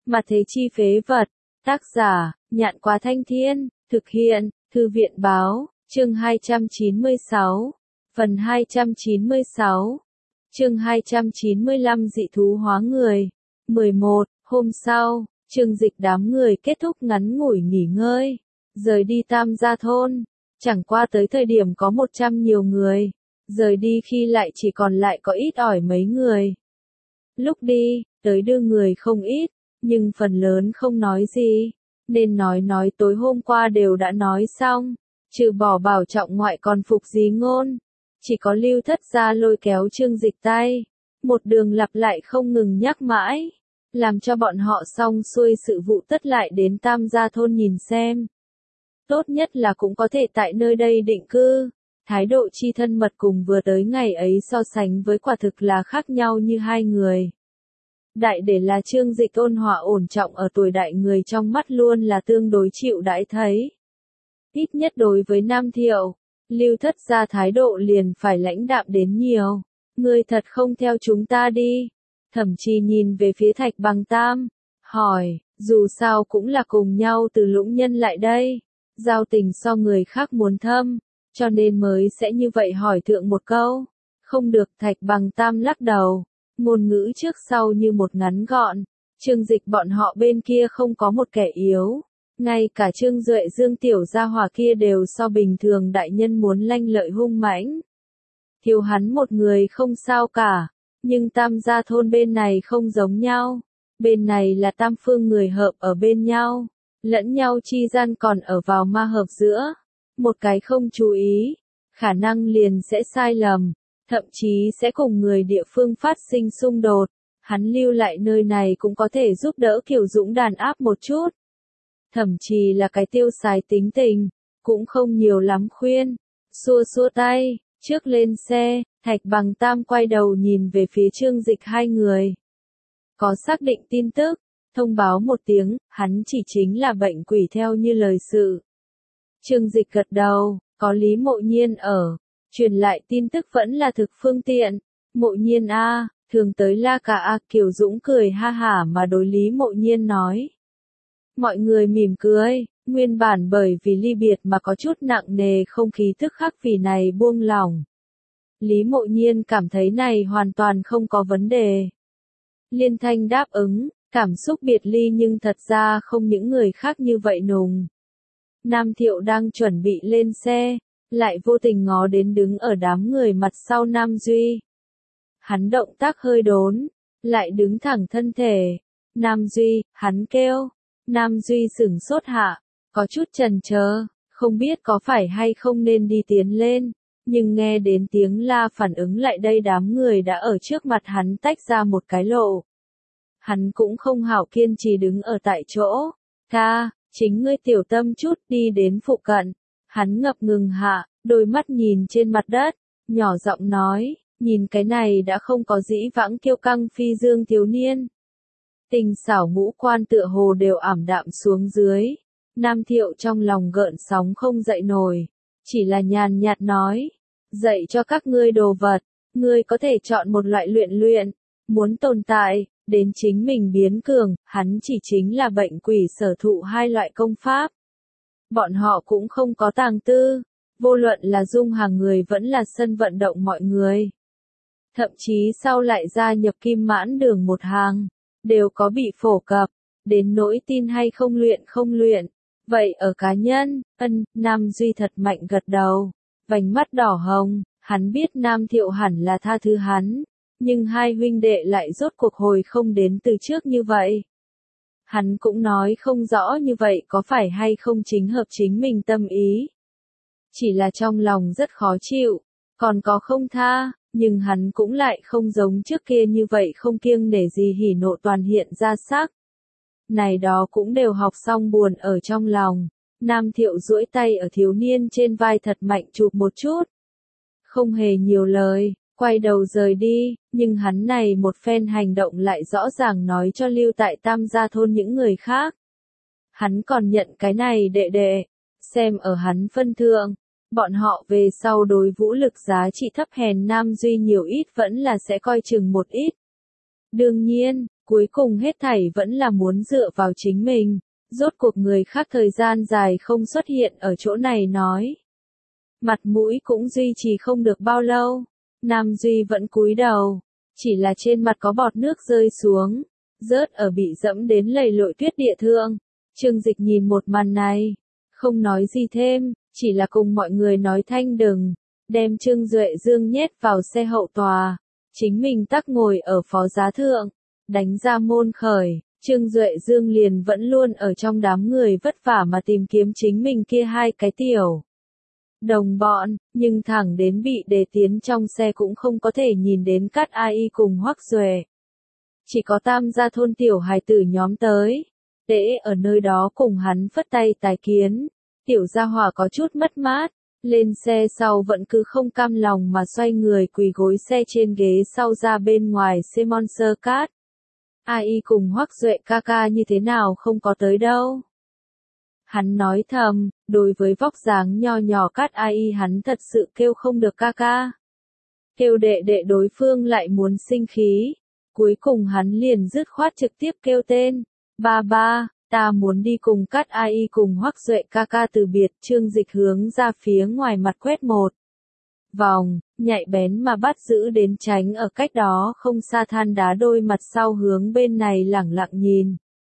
Mà thế chi phế vật. Tác giả, Nhạn Quá Thanh Thiên, thực hiện, Thư viện Báo, chương 296, phần 296, chương 295 dị thú hóa người. 11. Hôm sau, Trương Dịch đám người kết thúc ngắn ngủi nghỉ ngơi, rời đi Tam Gia Thôn. Chẳng qua tới thời điểm có 100 nhiều người, rời đi khi lại chỉ còn lại có ít ỏi mấy người. Lúc đi, tới đưa người không ít, nhưng phần lớn không nói gì, nên nói tối hôm qua đều đã nói xong, trừ bỏ Bảo Trọng ngoại còn phục gì ngôn. Chỉ có Lưu Thất Gia lôi kéo Trương Dịch tay, một đường lặp lại không ngừng nhắc mãi, làm cho bọn họ xong xuôi sự vụ tất lại đến Tam Gia Thôn nhìn xem. Tốt nhất là cũng có thể tại nơi đây định cư. Thái độ chi thân mật cùng vừa tới ngày ấy so sánh với quả thực là khác nhau như hai người. Đại để là Trương Dịch ôn hòa ổn trọng ở tuổi đại người trong mắt luôn là tương đối chịu đãi thấy. Ít nhất đối với Nam Thiệu, Lưu Thất Gia thái độ liền phải lãnh đạm đến nhiều. Ngươi thật không theo chúng ta đi. Thậm chí nhìn về phía Thạch Bằng Tam, hỏi, dù sao cũng là cùng nhau từ Lũng Nhân lại đây. Giao tình so người khác muốn thâm, cho nên mới sẽ như vậy hỏi thượng một câu. Không được. Thạch Bằng Tam lắc đầu, ngôn ngữ trước sau như một ngắn gọn. Trương Dịch bọn họ bên kia không có một kẻ yếu, ngay cả Trương Duệ Dương tiểu gia hỏa kia đều so bình thường đại nhân muốn lanh lợi hung mãnh. Thiếu hắn một người không sao cả, nhưng Tam Gia Thôn bên này không giống nhau. Bên này là tam phương người hợp ở bên nhau, lẫn nhau chi gian còn ở vào ma hợp giữa. Một cái không chú ý, khả năng liền sẽ sai lầm, thậm chí sẽ cùng người địa phương phát sinh xung đột. Hắn lưu lại nơi này cũng có thể giúp đỡ Kiều Dũng đàn áp một chút. Thậm chí là cái tiêu xài tính tình, cũng không nhiều lắm khuyên. Xua xua tay, trước lên xe, Thạch Bằng Tam quay đầu nhìn về phía Trương Dịch hai người. Có xác định tin tức, thông báo một tiếng, hắn chỉ chính là bệnh quỷ theo như lời sự. Trương Dịch gật đầu, có Lý Mộ Nhiên ở, truyền lại tin tức vẫn là thực phương tiện. Mộ Nhiên a, thường tới la cả a. Kiều Dũng cười ha hả mà đối Lý Mộ Nhiên nói. Mọi người mỉm cười, nguyên bản bởi vì ly biệt mà có chút nặng nề không khí tức khắc vì này buông lỏng. Lý Mộ Nhiên cảm thấy này hoàn toàn không có vấn đề. Liên thanh đáp ứng, cảm xúc biệt ly nhưng thật ra không những người khác như vậy nùng. Nam Thiệu đang chuẩn bị lên xe, lại vô tình ngó đến đứng ở đám người mặt sau Nam Duy. Hắn động tác hơi đốn, lại đứng thẳng thân thể. Nam Duy, hắn kêu. Nam Duy sửng sốt hạ, có chút chần chờ, không biết có phải hay không nên đi tiến lên, nhưng nghe đến tiếng la phản ứng lại đây đám người đã ở trước mặt hắn tách ra một cái lộ. Hắn cũng không hảo kiên trì đứng ở tại chỗ. Ca, chính ngươi tiểu tâm chút đi đến phụ cận. Hắn ngập ngừng hạ, đôi mắt nhìn trên mặt đất, nhỏ giọng nói, nhìn cái này đã không có dĩ vãng kiêu căng phi dương thiếu niên. Tình xảo ngũ quan tựa hồ đều ảm đạm xuống dưới. Nam Thiệu trong lòng gợn sóng không dậy nổi, chỉ là nhàn nhạt nói, dạy cho các ngươi đồ vật, ngươi có thể chọn một loại luyện, muốn tồn tại, đến chính mình biến cường, hắn chỉ chính là bệnh quỷ sở thụ hai loại công pháp. Bọn họ cũng không có tàng tư, vô luận là dung hàng người vẫn là sân vận động mọi người. Thậm chí sau lại gia nhập Kim Mãn Đường một hàng, đều có bị phổ cập, đến nỗi tin hay không luyện. Vậy ở cá nhân, Nam Duy thật mạnh gật đầu, vành mắt đỏ hồng, hắn biết Nam Thiệu hẳn là tha thứ hắn, nhưng hai huynh đệ lại rốt cuộc hồi không đến từ trước như vậy. Hắn cũng nói không rõ như vậy có phải hay không chính hợp chính mình tâm ý. Chỉ là trong lòng rất khó chịu, còn có không tha, nhưng hắn cũng lại không giống trước kia như vậy không kiêng nể gì hỉ nộ toàn hiện ra sắc. Này đó cũng đều học xong buồn ở trong lòng. Nam Thiệu duỗi tay ở thiếu niên trên vai thật mạnh chụp một chút. Không hề nhiều lời, quay đầu rời đi, nhưng hắn này một phen hành động lại rõ ràng nói cho lưu tại Tam Gia Thôn những người khác. Hắn còn nhận cái này đệ đệ, xem ở hắn phân thượng, bọn họ về sau đối vũ lực giá trị thấp hèn Nam Duy nhiều ít vẫn là sẽ coi chừng một ít. Đương nhiên, Cuối cùng hết thảy vẫn là muốn dựa vào chính mình, rốt cuộc người khác thời gian dài không xuất hiện ở chỗ này nói. Mặt mũi cũng duy trì không được bao lâu, Nam Duy vẫn cúi đầu, chỉ là trên mặt có bọt nước rơi xuống, rớt ở bị dẫm đến lầy lội tuyết địa thượng. Trương Dịch nhìn một màn này, không nói gì thêm, chỉ là cùng mọi người nói thanh đừng, đem Trương Duệ Dương nhét vào xe hậu tòa, chính mình tắc ngồi ở phó giá thượng, đánh ra môn khởi, Trương Duệ Dương liền vẫn luôn ở trong đám người vất vả mà tìm kiếm chính mình kia hai cái tiểu đồng bọn, nhưng thẳng đến bị đề tiến trong xe cũng không có thể nhìn đến Cát Ai cùng Hoắc Duệ. Chỉ có Tam gia thôn tiểu hài tử nhóm tới, để ở nơi đó cùng hắn phất tay tài kiến, tiểu gia hỏa có chút mất mát, lên xe sau vẫn cứ không cam lòng mà xoay người quỳ gối xe trên ghế sau ra bên ngoài xe Monster Cát. Ai cùng Hoắc Duệ ca ca như thế nào không có tới đâu. Hắn nói thầm, đối với vóc dáng nho nhỏ Cát Ai hắn thật sự kêu không được ca ca. Kêu đệ đệ đối phương lại muốn sinh khí. Cuối cùng hắn liền dứt khoát trực tiếp kêu tên. Ba ba, ta muốn đi cùng Cát Ai cùng Hoắc Duệ ca ca từ biệt. Trương Dịch hướng ra phía ngoài mặt quét một vòng, nhạy bén mà bắt giữ đến tránh ở cách đó không xa than đá đôi mặt sau hướng bên này lẳng lặng nhìn.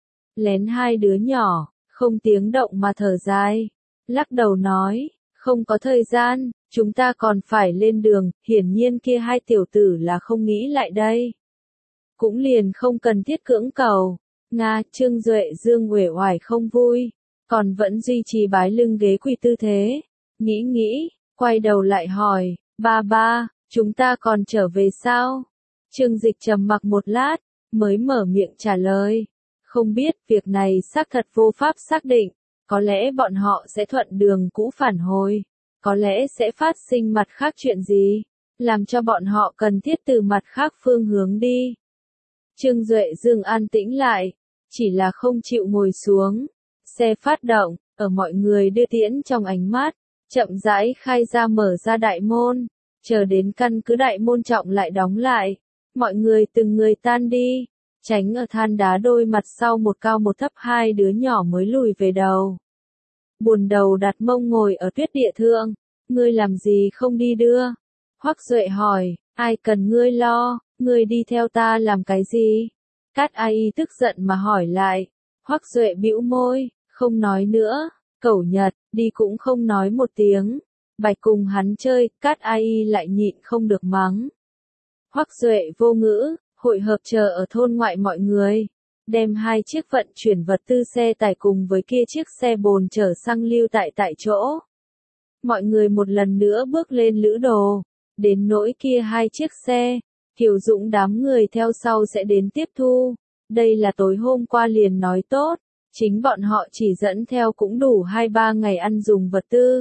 Lén hai đứa nhỏ, không tiếng động mà thở dài, lắc đầu nói, không có thời gian, chúng ta còn phải lên đường, hiển nhiên kia hai tiểu tử là không nghĩ lại đây. Cũng liền không cần thiết cưỡng cầu. Nga, Trương Duệ Dương uể oải không vui, còn vẫn duy trì bái lưng ghế quỳ tư thế. Nghĩ, quay đầu lại hỏi, ba ba, chúng ta còn trở về sao? Trương Dịch trầm mặc một lát, mới mở miệng trả lời. Không biết, việc này xác thật vô pháp xác định, có lẽ bọn họ sẽ thuận đường cũ phản hồi, có lẽ sẽ phát sinh mặt khác chuyện gì, làm cho bọn họ cần thiết từ mặt khác phương hướng đi. Trương Duệ Dương an tĩnh lại, chỉ là không chịu ngồi xuống. Xe phát động, ở mọi người đưa tiễn trong ánh mắt, chậm rãi khai ra mở ra đại môn, chờ đến căn cứ đại môn trọng lại đóng lại. Mọi người từng người tan đi, tránh ở than đá đôi mặt sau một cao một thấp hai đứa nhỏ mới lùi về đầu. Buồn đầu đặt mông ngồi ở tuyết địa thượng, ngươi làm gì không đi đưa? Hoắc Duệ hỏi, ai cần ngươi lo, ngươi đi theo ta làm cái gì? Cát Ai tức giận mà hỏi lại. Hoắc Duệ bĩu môi, không nói nữa. Cẩu Nhật, đi cũng không nói một tiếng. Bạch cùng hắn chơi, Cát Ai lại nhịn không được mắng. Hoắc Duệ vô ngữ, hội hợp chờ ở thôn ngoại mọi người. Đem hai chiếc vận chuyển vật tư xe tải cùng với kia chiếc xe bồn chở xăng lưu tại chỗ. Mọi người một lần nữa bước lên lữ đồ. Đến nỗi kia hai chiếc xe, Kiều Dũng đám người theo sau sẽ đến tiếp thu. Đây là tối hôm qua liền nói tốt, chính bọn họ chỉ dẫn theo cũng đủ 2-3 ngày ăn dùng vật tư.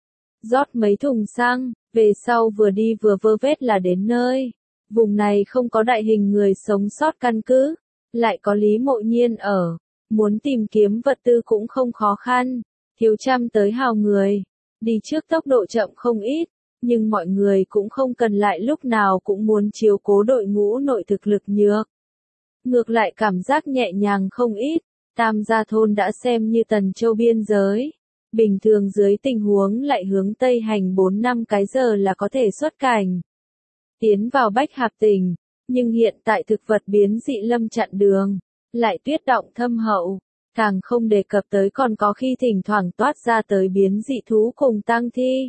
Rót mấy thùng xăng, về sau vừa đi vừa vơ vét là đến nơi. Vùng này không có đại hình người sống sót căn cứ, lại có Lý Mộ Nhiên ở, muốn tìm kiếm vật tư cũng không khó khăn. Thiếu trăm tới hào người, đi trước tốc độ chậm không ít. Nhưng mọi người cũng không cần lại lúc nào cũng muốn chiếu cố đội ngũ nội thực lực nhược. Ngược lại cảm giác nhẹ nhàng không ít, Tam gia thôn đã xem như Tần Châu biên giới. Bình thường dưới tình huống lại hướng Tây hành 4-5 cái giờ là có thể xuất cảnh. Tiến vào Bách Hạp tỉnh, nhưng hiện tại thực vật biến dị lâm chặn đường, lại tuyết động thâm hậu, càng không đề cập tới còn có khi thỉnh thoảng toát ra tới biến dị thú cùng tang thi.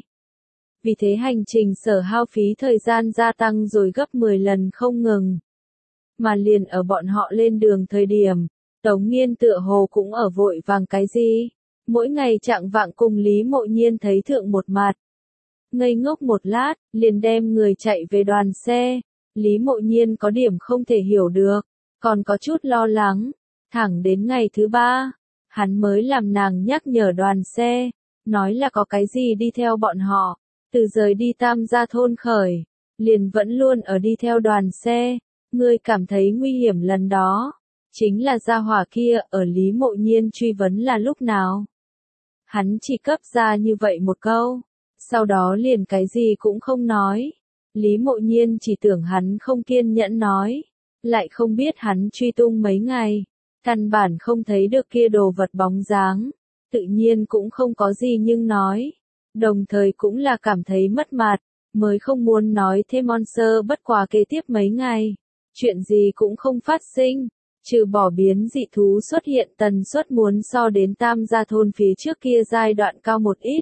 Vì thế hành trình sở hao phí thời gian gia tăng rồi gấp 10 lần không ngừng. Mà liền ở bọn họ lên đường thời điểm, Tống Nghiên tựa hồ cũng ở vội vàng cái gì. Mỗi ngày chạng vạng cùng Lý Mộ Nhiên thấy thượng một mặt. Ngây ngốc một lát, liền đem người chạy về đoàn xe. Lý Mộ Nhiên có điểm không thể hiểu được, còn có chút lo lắng. Thẳng đến ngày thứ 3, hắn mới làm nàng nhắc nhở đoàn xe, nói là có cái gì đi theo bọn họ. Từ rời đi Tam gia thôn khởi, liền vẫn luôn ở đi theo đoàn xe. Ngươi cảm thấy nguy hiểm lần đó, chính là gia hỏa kia ở Lý Mộ Nhiên truy vấn là lúc nào. Hắn chỉ cấp ra như vậy một câu, sau đó liền cái gì cũng không nói. Lý Mộ Nhiên chỉ tưởng hắn không kiên nhẫn nói, lại không biết hắn truy tung mấy ngày, căn bản không thấy được kia đồ vật bóng dáng, tự nhiên cũng không có gì nhưng nói, đồng thời cũng là cảm thấy mất mặt, mới không muốn nói thêm Monster bất quá kế tiếp mấy ngày, chuyện gì cũng không phát sinh, trừ bỏ biến dị thú xuất hiện tần suất muốn so đến Tam Gia thôn phía trước kia giai đoạn cao một ít.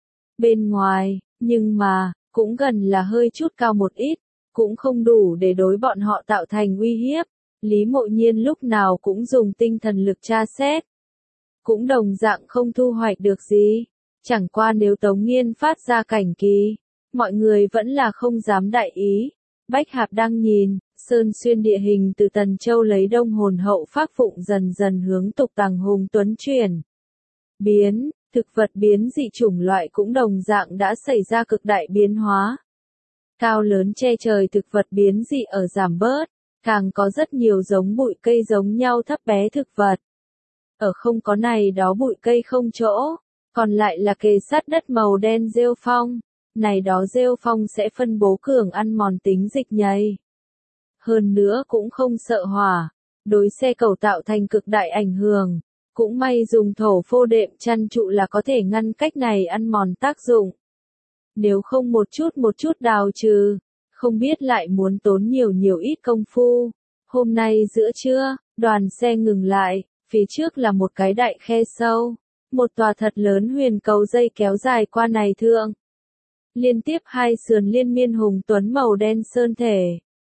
Bên ngoài, nhưng mà, cũng gần là hơi chút cao một ít, cũng không đủ để đối bọn họ tạo thành uy hiếp. Lý Mộ Nhiên lúc nào cũng dùng tinh thần lực tra xét. Cũng đồng dạng không thu hoạch được gì. Chẳng qua nếu Tống Nghiên phát ra cảnh kỳ, mọi người vẫn là không dám đại ý. Bách Hạp đang nhìn, sơn xuyên địa hình từ Tần Châu lấy Đông hồn hậu phác phụng dần dần hướng tục Tàng Hùng Tuấn chuyển. Biến, thực vật biến dị chủng loại cũng đồng dạng đã xảy ra cực đại biến hóa. Cao lớn che trời thực vật biến dị ở giảm bớt, càng có rất nhiều giống bụi cây giống nhau thấp bé thực vật. Ở không có này đó bụi cây không chỗ, còn lại là kề sát đất màu đen rêu phong, này đó rêu phong sẽ phân bố cường ăn mòn tính dịch nhầy. Hơn nữa cũng không sợ hỏa, đối xe cầu tạo thành cực đại ảnh hưởng, cũng may dùng thổ phô đệm chăn trụ là có thể ngăn cách này ăn mòn tác dụng. Nếu không một chút đào trừ, không biết lại muốn tốn nhiều ít công phu. Hôm nay giữa trưa, đoàn xe ngừng lại, phía trước là một cái đại khe sâu, một tòa thật lớn huyền cầu dây kéo dài qua này thượng. Liên tiếp hai sườn liên miên hùng tuấn màu đen sơn thể.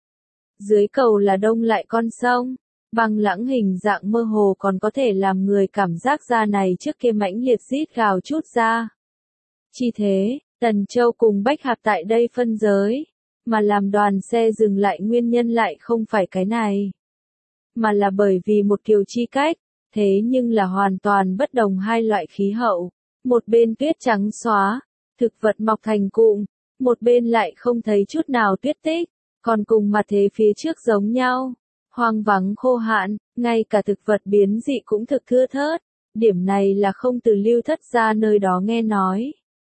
Dưới cầu là đông lại con sông, băng lãng hình dạng mơ hồ còn có thể làm người cảm giác ra này trước kia mãnh liệt rít gào chút ra. Chỉ thế, Tần Châu cùng Bách Hạp tại đây phân giới, mà làm đoàn xe dừng lại nguyên nhân lại không phải cái này, mà là bởi vì một kiều chi cách, thế nhưng là hoàn toàn bất đồng hai loại khí hậu, một bên tuyết trắng xóa, thực vật mọc thành cụm, một bên lại không thấy chút nào tuyết tích, còn cùng mặt thế phía trước giống nhau, hoang vắng khô hạn, ngay cả thực vật biến dị cũng thực thưa thớt, điểm này là không từ Lưu Thất gia nơi đó nghe nói.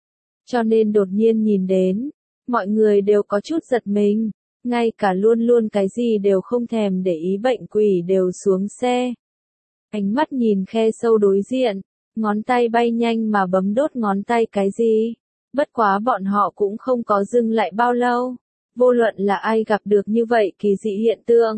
Cho nên đột nhiên nhìn đến, mọi người đều có chút giật mình, ngay cả luôn luôn cái gì đều không thèm để ý bệnh quỷ đều xuống xe. Ánh mắt nhìn khe sâu đối diện, ngón tay bay nhanh mà bấm đốt ngón tay cái gì. Bất quá bọn họ cũng không có dừng lại bao lâu, vô luận là ai gặp được như vậy kỳ dị hiện tượng.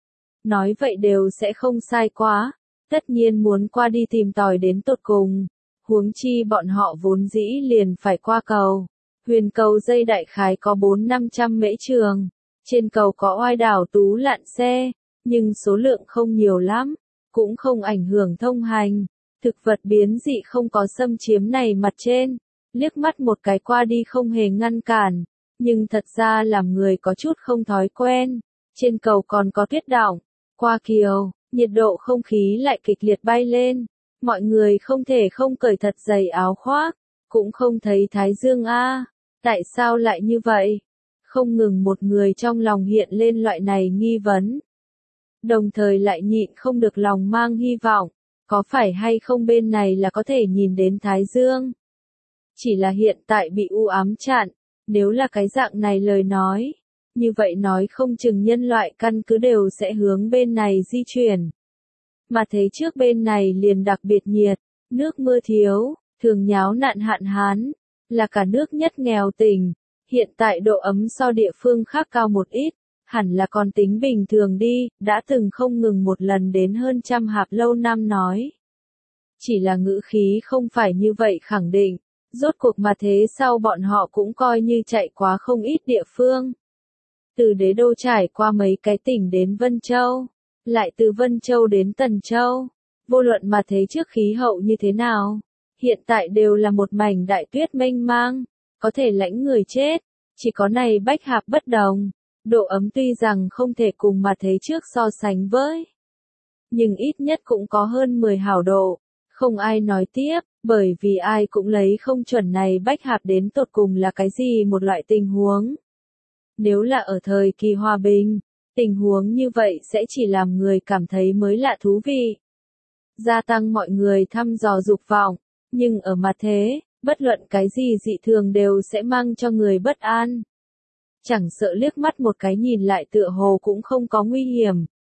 Nói vậy đều sẽ không sai quá, tất nhiên muốn qua đi tìm tòi đến tột cùng. Huống chi bọn họ vốn dĩ liền phải qua cầu. Huyền cầu dây đại khái có 400-500 mễ trường. Trên cầu có oai đảo tú lặn xe, nhưng số lượng không nhiều lắm, cũng không ảnh hưởng thông hành. Thực vật biến dị không có xâm chiếm này mặt trên, liếc mắt một cái qua đi không hề ngăn cản, nhưng thật ra làm người có chút không thói quen. Trên cầu còn có tuyết đọng, qua kiều, nhiệt độ không khí lại kịch liệt bay lên. Mọi người không thể không cởi thật dày áo khoác, cũng không thấy thái dương a. Tại sao lại như vậy? Không ngừng một người trong lòng hiện lên loại này nghi vấn. Đồng thời lại nhịn không được lòng mang hy vọng, có phải hay không bên này là có thể nhìn đến thái dương? Chỉ là hiện tại bị u ám chặn, nếu là cái dạng này lời nói, như vậy nói không chừng nhân loại căn cứ đều sẽ hướng bên này di chuyển. Mà thế trước bên này liền đặc biệt nhiệt, nước mưa thiếu, thường nháo nạn hạn hán, là cả nước nhất nghèo tỉnh. Hiện tại độ ấm so địa phương khác cao một ít, hẳn là còn tính bình thường đi, đã từng không ngừng một lần đến hơn trăm hạp lâu năm nói. Chỉ là ngữ khí không phải như vậy khẳng định, rốt cuộc mà thế sau bọn họ cũng coi như chạy quá không ít địa phương. Từ Đế Đô trải qua mấy cái tỉnh đến Vân Châu, lại từ Vân Châu đến Tần Châu, vô luận mà thế trước khí hậu như thế nào, hiện tại đều là một mảnh đại tuyết mênh mang, có thể lãnh người chết, chỉ có này Bách Hạp bất đồng, độ ấm tuy rằng không thể cùng mà thế trước so sánh với, nhưng ít nhất cũng có hơn 10 hảo độ, không ai nói tiếp, bởi vì ai cũng lấy không chuẩn này Bách Hạp đến tột cùng là cái gì một loại tình huống. Nếu là ở thời kỳ hòa bình, tình huống như vậy sẽ chỉ làm người cảm thấy mới lạ thú vị, gia tăng mọi người thăm dò dục vọng, nhưng ở mặt thế, bất luận cái gì dị thường đều sẽ mang cho người bất an. Chẳng sợ liếc mắt một cái nhìn lại tựa hồ cũng không có nguy hiểm,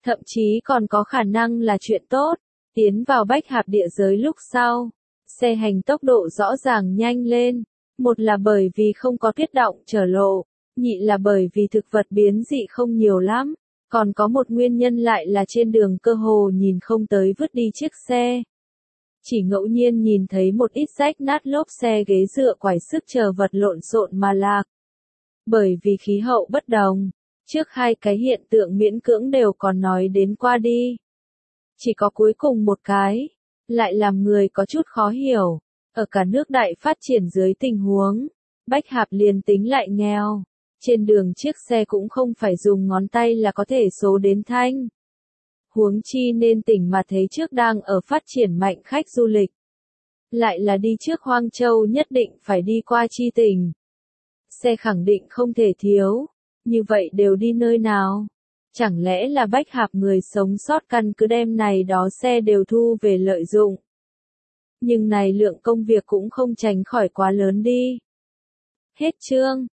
thậm chí còn có khả năng là chuyện tốt. Tiến vào Bách Hạp địa giới lúc sau, xe hành tốc độ rõ ràng nhanh lên. Một là bởi vì không có tuyết động trở lộ, nhị là bởi vì thực vật biến dị không nhiều lắm, còn có một nguyên nhân lại là trên đường cơ hồ nhìn không tới vứt đi chiếc xe. Chỉ ngẫu nhiên nhìn thấy một ít rách nát lốp xe ghế dựa quải sức chờ vật lộn xộn mà lạc. Bởi vì khí hậu bất đồng, trước hai cái hiện tượng miễn cưỡng đều còn nói đến qua đi. Chỉ có cuối cùng một cái, lại làm người có chút khó hiểu. Ở cả nước đại phát triển dưới tình huống, Bách Hạp liền tính lại nghèo. Trên đường chiếc xe cũng không phải dùng ngón tay là có thể số đến thanh. Huống chi nên tỉnh mà thấy trước đang ở phát triển mạnh khách du lịch. Lại là đi trước Hoang Châu nhất định phải đi qua chi tỉnh. Xe khẳng định không thể thiếu. Như vậy đều đi nơi nào? Chẳng lẽ là Bách Hạp người sống sót căn cứ đem này đó xe đều thu về lợi dụng? Nhưng này lượng công việc cũng không tránh khỏi quá lớn đi. Hết chương.